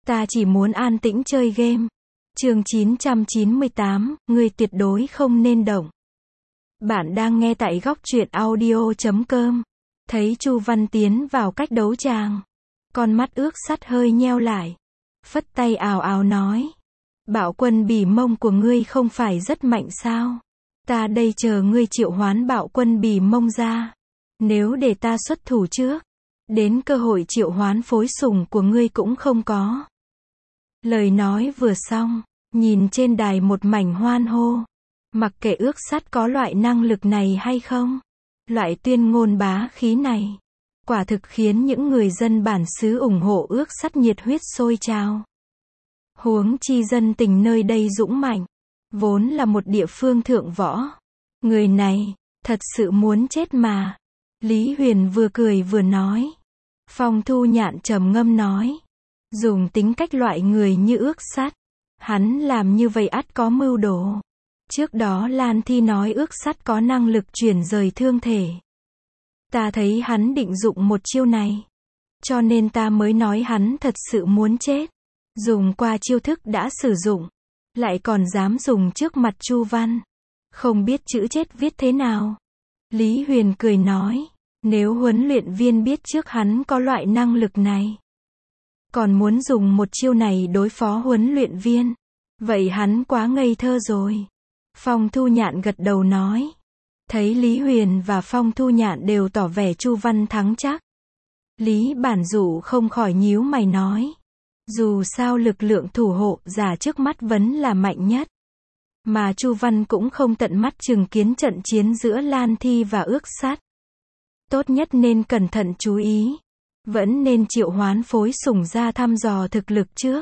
Ta chỉ muốn an tĩnh chơi game. Chương 998, ngươi tuyệt đối không nên động. Bạn đang nghe tại góc truyện audio.com. Thấy Chu Văn tiến vào cách đấu tràng. Con mắt ước sắt hơi nheo lại. Phất tay ào ào nói. Bạo quân bỉ mông của ngươi không phải rất mạnh sao? Ta đây chờ ngươi triệu hoán bạo quân bỉ mông ra. Nếu để ta xuất thủ trước, đến cơ hội triệu hoán phối sủng của ngươi cũng không có. Lời nói vừa xong, nhìn trên đài một mảnh hoan hô. Mặc kệ ước sắt có loại năng lực này hay không, loại tuyên ngôn bá khí này, quả thực khiến những người dân bản xứ ủng hộ ước sắt nhiệt huyết sôi trào. Huống chi dân tình nơi đây dũng mạnh, vốn là một địa phương thượng võ. Người này, thật sự muốn chết mà. Lý Huyền vừa cười vừa nói. Phong Thu Nhạn trầm ngâm nói. Dùng tính cách loại người như ước sắt, hắn làm như vậy ắt có mưu đồ. Trước đó Lan Thi nói ước sắt có năng lực chuyển rời thương thể. Ta thấy hắn định dụng một chiêu này, cho nên ta mới nói hắn thật sự muốn chết. Dùng qua chiêu thức đã sử dụng, lại còn dám dùng trước mặt Chu Văn. Không biết chữ chết viết thế nào. Lý Huyền cười nói, nếu huấn luyện viên biết trước hắn có loại năng lực này, còn muốn dùng một chiêu này đối phó huấn luyện viên, vậy hắn quá ngây thơ rồi. Phong Thu Nhạn gật đầu nói. Thấy Lý Huyền và Phong Thu Nhạn đều tỏ vẻ Chu Văn thắng chắc, Lý Bản Dụ không khỏi nhíu mày nói. Dù sao lực lượng thủ hộ giả trước mắt vẫn là mạnh nhất. Mà Chu Văn cũng không tận mắt chứng kiến trận chiến giữa Lan Thi và ước sắt. Tốt nhất nên cẩn thận chú ý. Vẫn nên triệu hoán phối sủng ra thăm dò thực lực trước.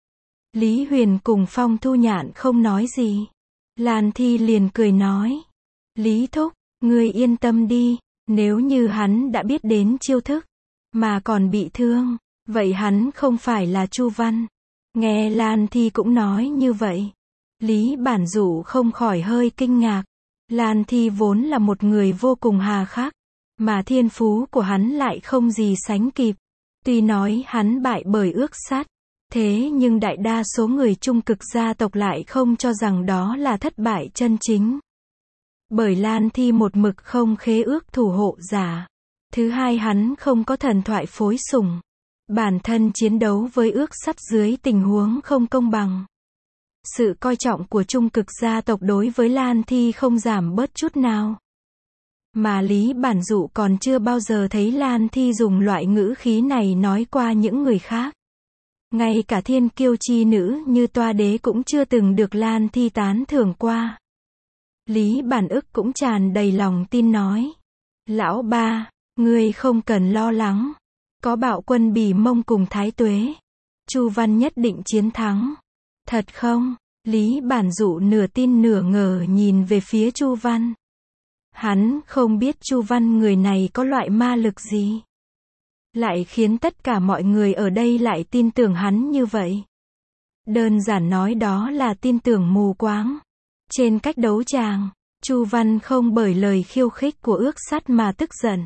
Lý Huyền cùng Phong Thu Nhạn không nói gì. Lan Thi liền cười nói. Lý Thúc, ngươi yên tâm đi. Nếu như hắn đã biết đến chiêu thức, mà còn bị thương, vậy hắn không phải là Chu Văn. Nghe Lan Thi cũng nói như vậy, Lý Bản Dụ không khỏi hơi kinh ngạc. Lan Thi vốn là một người vô cùng hà khắc, mà thiên phú của hắn lại không gì sánh kịp. Tuy nói hắn bại bởi ước sắt, thế nhưng đại đa số người Trung Cực gia tộc lại không cho rằng đó là thất bại chân chính. Bởi Lan Thi một mực không khế ước thủ hộ giả. Thứ hai, hắn không có thần thoại phối sủng. Bản thân chiến đấu với ước sắt dưới tình huống không công bằng. Sự coi trọng của Trung Cực gia tộc đối với Lan Thi không giảm bớt chút nào. Mà Lý Bản Dụ còn chưa bao giờ thấy Lan Thi dùng loại ngữ khí này nói qua những người khác. Ngay cả thiên kiêu chi nữ như Toa Đế cũng chưa từng được Lan Thi tán thưởng qua. Lý Bản Ức cũng tràn đầy lòng tin nói. Lão ba, ngươi không cần lo lắng. Có bạo quân bỉ mông cùng Thái Tuế, Chu Văn nhất định chiến thắng. Thật không? Lý Bản Dụ nửa tin nửa ngờ nhìn về phía Chu Văn. Hắn không biết Chu Văn người này có loại ma lực gì, lại khiến tất cả mọi người ở đây lại tin tưởng hắn như vậy. Đơn giản nói đó là tin tưởng mù quáng. Trên cách đấu tràng, Chu Văn không bởi lời khiêu khích của ước sắt mà tức giận.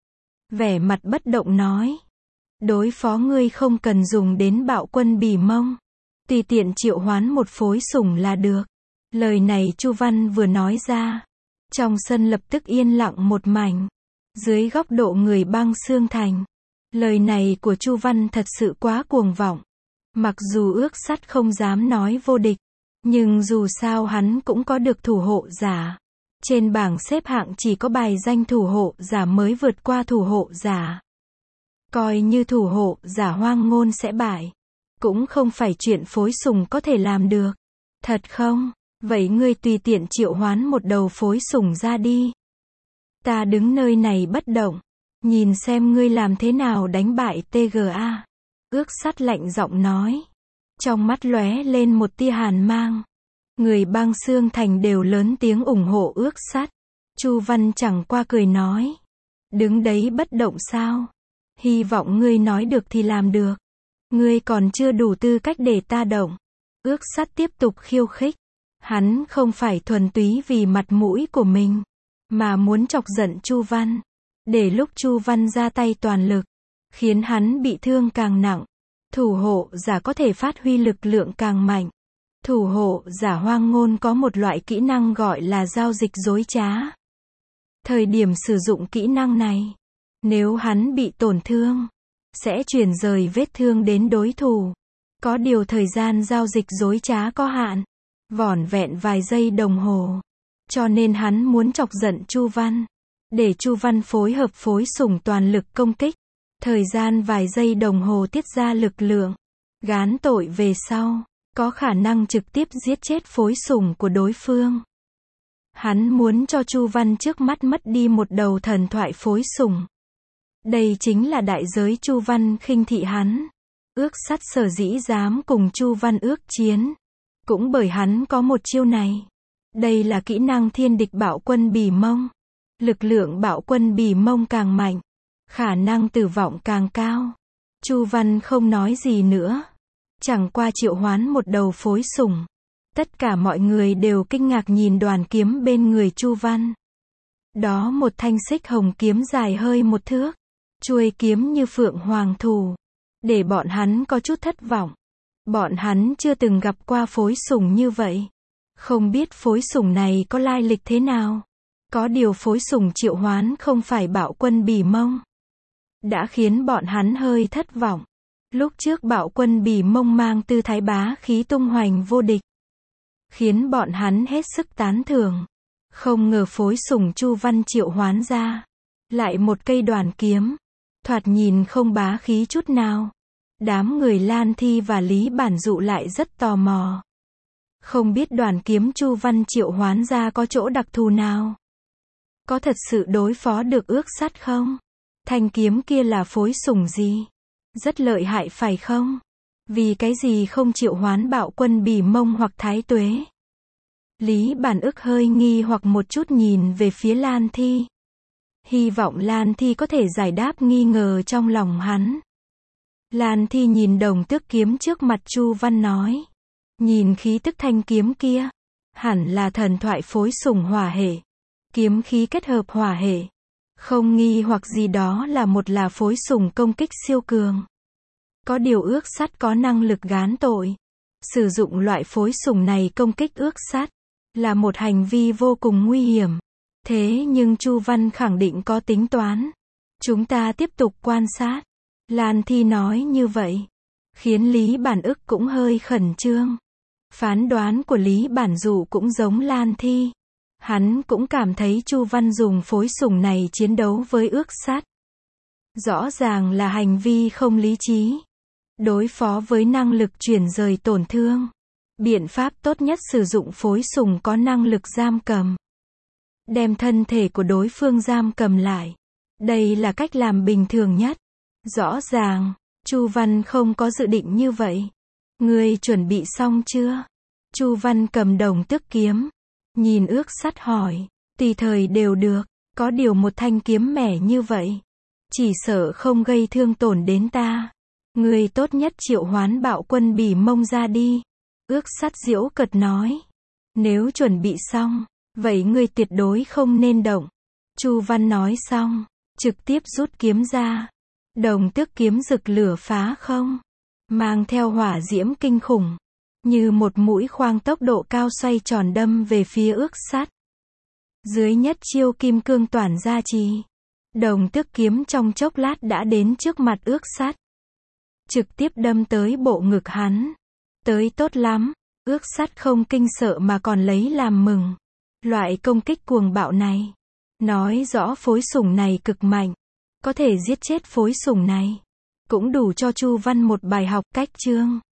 Vẻ mặt bất động nói. Đối phó ngươi không cần dùng đến bạo quân bỉ mông. Tùy tiện triệu hoán một phối sủng là được. Lời này Chu Văn vừa nói ra, trong sân lập tức yên lặng một mảnh. Dưới góc độ người Băng Xương Thành, lời này của Chu Văn thật sự quá cuồng vọng. Mặc dù ước sắt không dám nói vô địch, nhưng dù sao hắn cũng có được thủ hộ giả. Trên bảng xếp hạng chỉ có bài danh thủ hộ giả mới vượt qua thủ hộ giả. Coi như thủ hộ giả Hoang Ngôn sẽ bại, cũng không phải chuyện phối sủng có thể làm được. Thật không? Vậy ngươi tùy tiện triệu hoán một đầu phối sủng ra đi. Ta đứng nơi này bất động, nhìn xem ngươi làm thế nào đánh bại TGA. Ước sắt lạnh giọng nói. Trong mắt lóe lên một tia hàn mang. Người Băng Xương Thành đều lớn tiếng ủng hộ ước sắt. Chu Văn chẳng qua cười nói. Đứng đấy bất động sao? Hy vọng ngươi nói được thì làm được. Ngươi còn chưa đủ tư cách để ta động. Ước sắt tiếp tục khiêu khích. Hắn không phải thuần túy vì mặt mũi của mình, mà muốn chọc giận Chu Văn. Để lúc Chu Văn ra tay toàn lực, khiến hắn bị thương càng nặng. Thủ hộ giả có thể phát huy lực lượng càng mạnh. Thủ hộ giả hoang ngôn có một loại kỹ năng gọi là giao dịch dối trá. Thời điểm sử dụng kỹ năng này, nếu hắn bị tổn thương, sẽ chuyển rời vết thương đến đối thủ. Có điều thời gian giao dịch dối trá có hạn, vỏn vẹn vài giây đồng hồ. Cho nên hắn muốn chọc giận Chu Văn, để Chu Văn phối hợp phối sủng toàn lực công kích. Thời gian vài giây đồng hồ tiết ra lực lượng, gán tội về sau, có khả năng trực tiếp giết chết phối sủng của đối phương. Hắn muốn cho Chu Văn trước mắt mất đi một đầu thần thoại phối sủng. Đây chính là đại giới Chu Văn khinh thị hắn. Ước sắt sở dĩ dám cùng Chu Văn ước chiến, cũng bởi hắn có một chiêu này. Đây là kỹ năng thiên địch bạo quân bỉ mông. Lực lượng bạo quân bỉ mông càng mạnh, khả năng tử vong càng cao. Chu Văn không nói gì nữa, chẳng qua triệu hoán một đầu phối sủng. Tất cả mọi người đều kinh ngạc nhìn đoàn kiếm bên người Chu Văn. Đó một thanh xích hồng kiếm dài hơi 1 thước, chuôi kiếm như phượng hoàng thủ, để bọn hắn có chút thất vọng. Bọn hắn chưa từng gặp qua phối sủng như vậy, không biết phối sủng này có lai lịch thế nào. Có điều phối sủng triệu hoán không phải bạo quân bỉ mông, đã khiến bọn hắn hơi thất vọng. Lúc trước bạo quân bỉ mông mang tư thái bá khí tung hoành vô địch, khiến bọn hắn hết sức tán thưởng. Không ngờ phối sủng Chu Văn triệu hoán ra lại một cây đoàn kiếm, thoạt nhìn không bá khí chút nào. Đám người Lan Thi và Lý Bản Dụ lại rất tò mò, không biết đoàn kiếm Chu Văn triệu hoán ra có chỗ đặc thù nào, có thật sự đối phó được ước sắt không? Thanh kiếm kia là phối sủng gì? Rất lợi hại phải không? Vì cái gì không triệu hoán bạo quân bỉ mông hoặc thái tuế? Lý Bản Ức hơi nghi hoặc một chút nhìn về phía Lan Thi. Hy vọng Lan Thi có thể giải đáp nghi ngờ trong lòng hắn. Lan Thi nhìn đồng tước kiếm trước mặt Chu Văn nói. Nhìn khí tức thanh kiếm kia, hẳn là thần thoại phối sủng hỏa hệ. Kiếm khí kết hợp hỏa hệ. Không nghi hoặc gì đó là phối sủng công kích siêu cường. Có điều ước sắt có năng lực gán tội. Sử dụng loại phối sủng này công kích ước sắt là một hành vi vô cùng nguy hiểm. Thế nhưng Chu Văn khẳng định có tính toán. Chúng ta tiếp tục quan sát. Lan Thi nói như vậy, khiến Lý Bản Ức cũng hơi khẩn trương. Phán đoán của Lý Bản Dụ cũng giống Lan Thi. Hắn cũng cảm thấy Chu Văn dùng phối sủng này chiến đấu với ước sắt, rõ ràng là hành vi không lý trí. Đối phó với năng lực chuyển rời tổn thương, biện pháp tốt nhất sử dụng phối sủng có năng lực giam cầm. Đem thân thể của đối phương giam cầm lại. Đây là cách làm bình thường nhất. Rõ ràng, Chu Văn không có dự định như vậy. Ngươi chuẩn bị xong chưa? Chu Văn cầm đồng tước kiếm, nhìn ước sắt hỏi. Tùy thời đều được, có điều một thanh kiếm mẻ như vậy, chỉ sợ không gây thương tổn đến ta. Ngươi tốt nhất triệu hoán bạo quân bỉ mông ra đi. Ước sắt giễu cợt nói. Nếu chuẩn bị xong, vậy ngươi tuyệt đối không nên động. Chu Văn nói xong, trực tiếp rút kiếm ra. Đồng tước kiếm rực lửa phá không, mang theo hỏa diễm kinh khủng, như một mũi khoan tốc độ cao xoay tròn đâm về phía ước sắt. Dưới nhất chiêu kim cương toàn gia trì, đồng tước kiếm trong chốc lát đã đến trước mặt ước sắt, trực tiếp đâm tới bộ ngực hắn. Tới tốt lắm, ước sắt không kinh sợ mà còn lấy làm mừng. Loại công kích cuồng bạo này, nói rõ phối sủng này cực mạnh, có thể giết chết phối sủng này, cũng đủ cho Chu Văn một bài học. Cách chương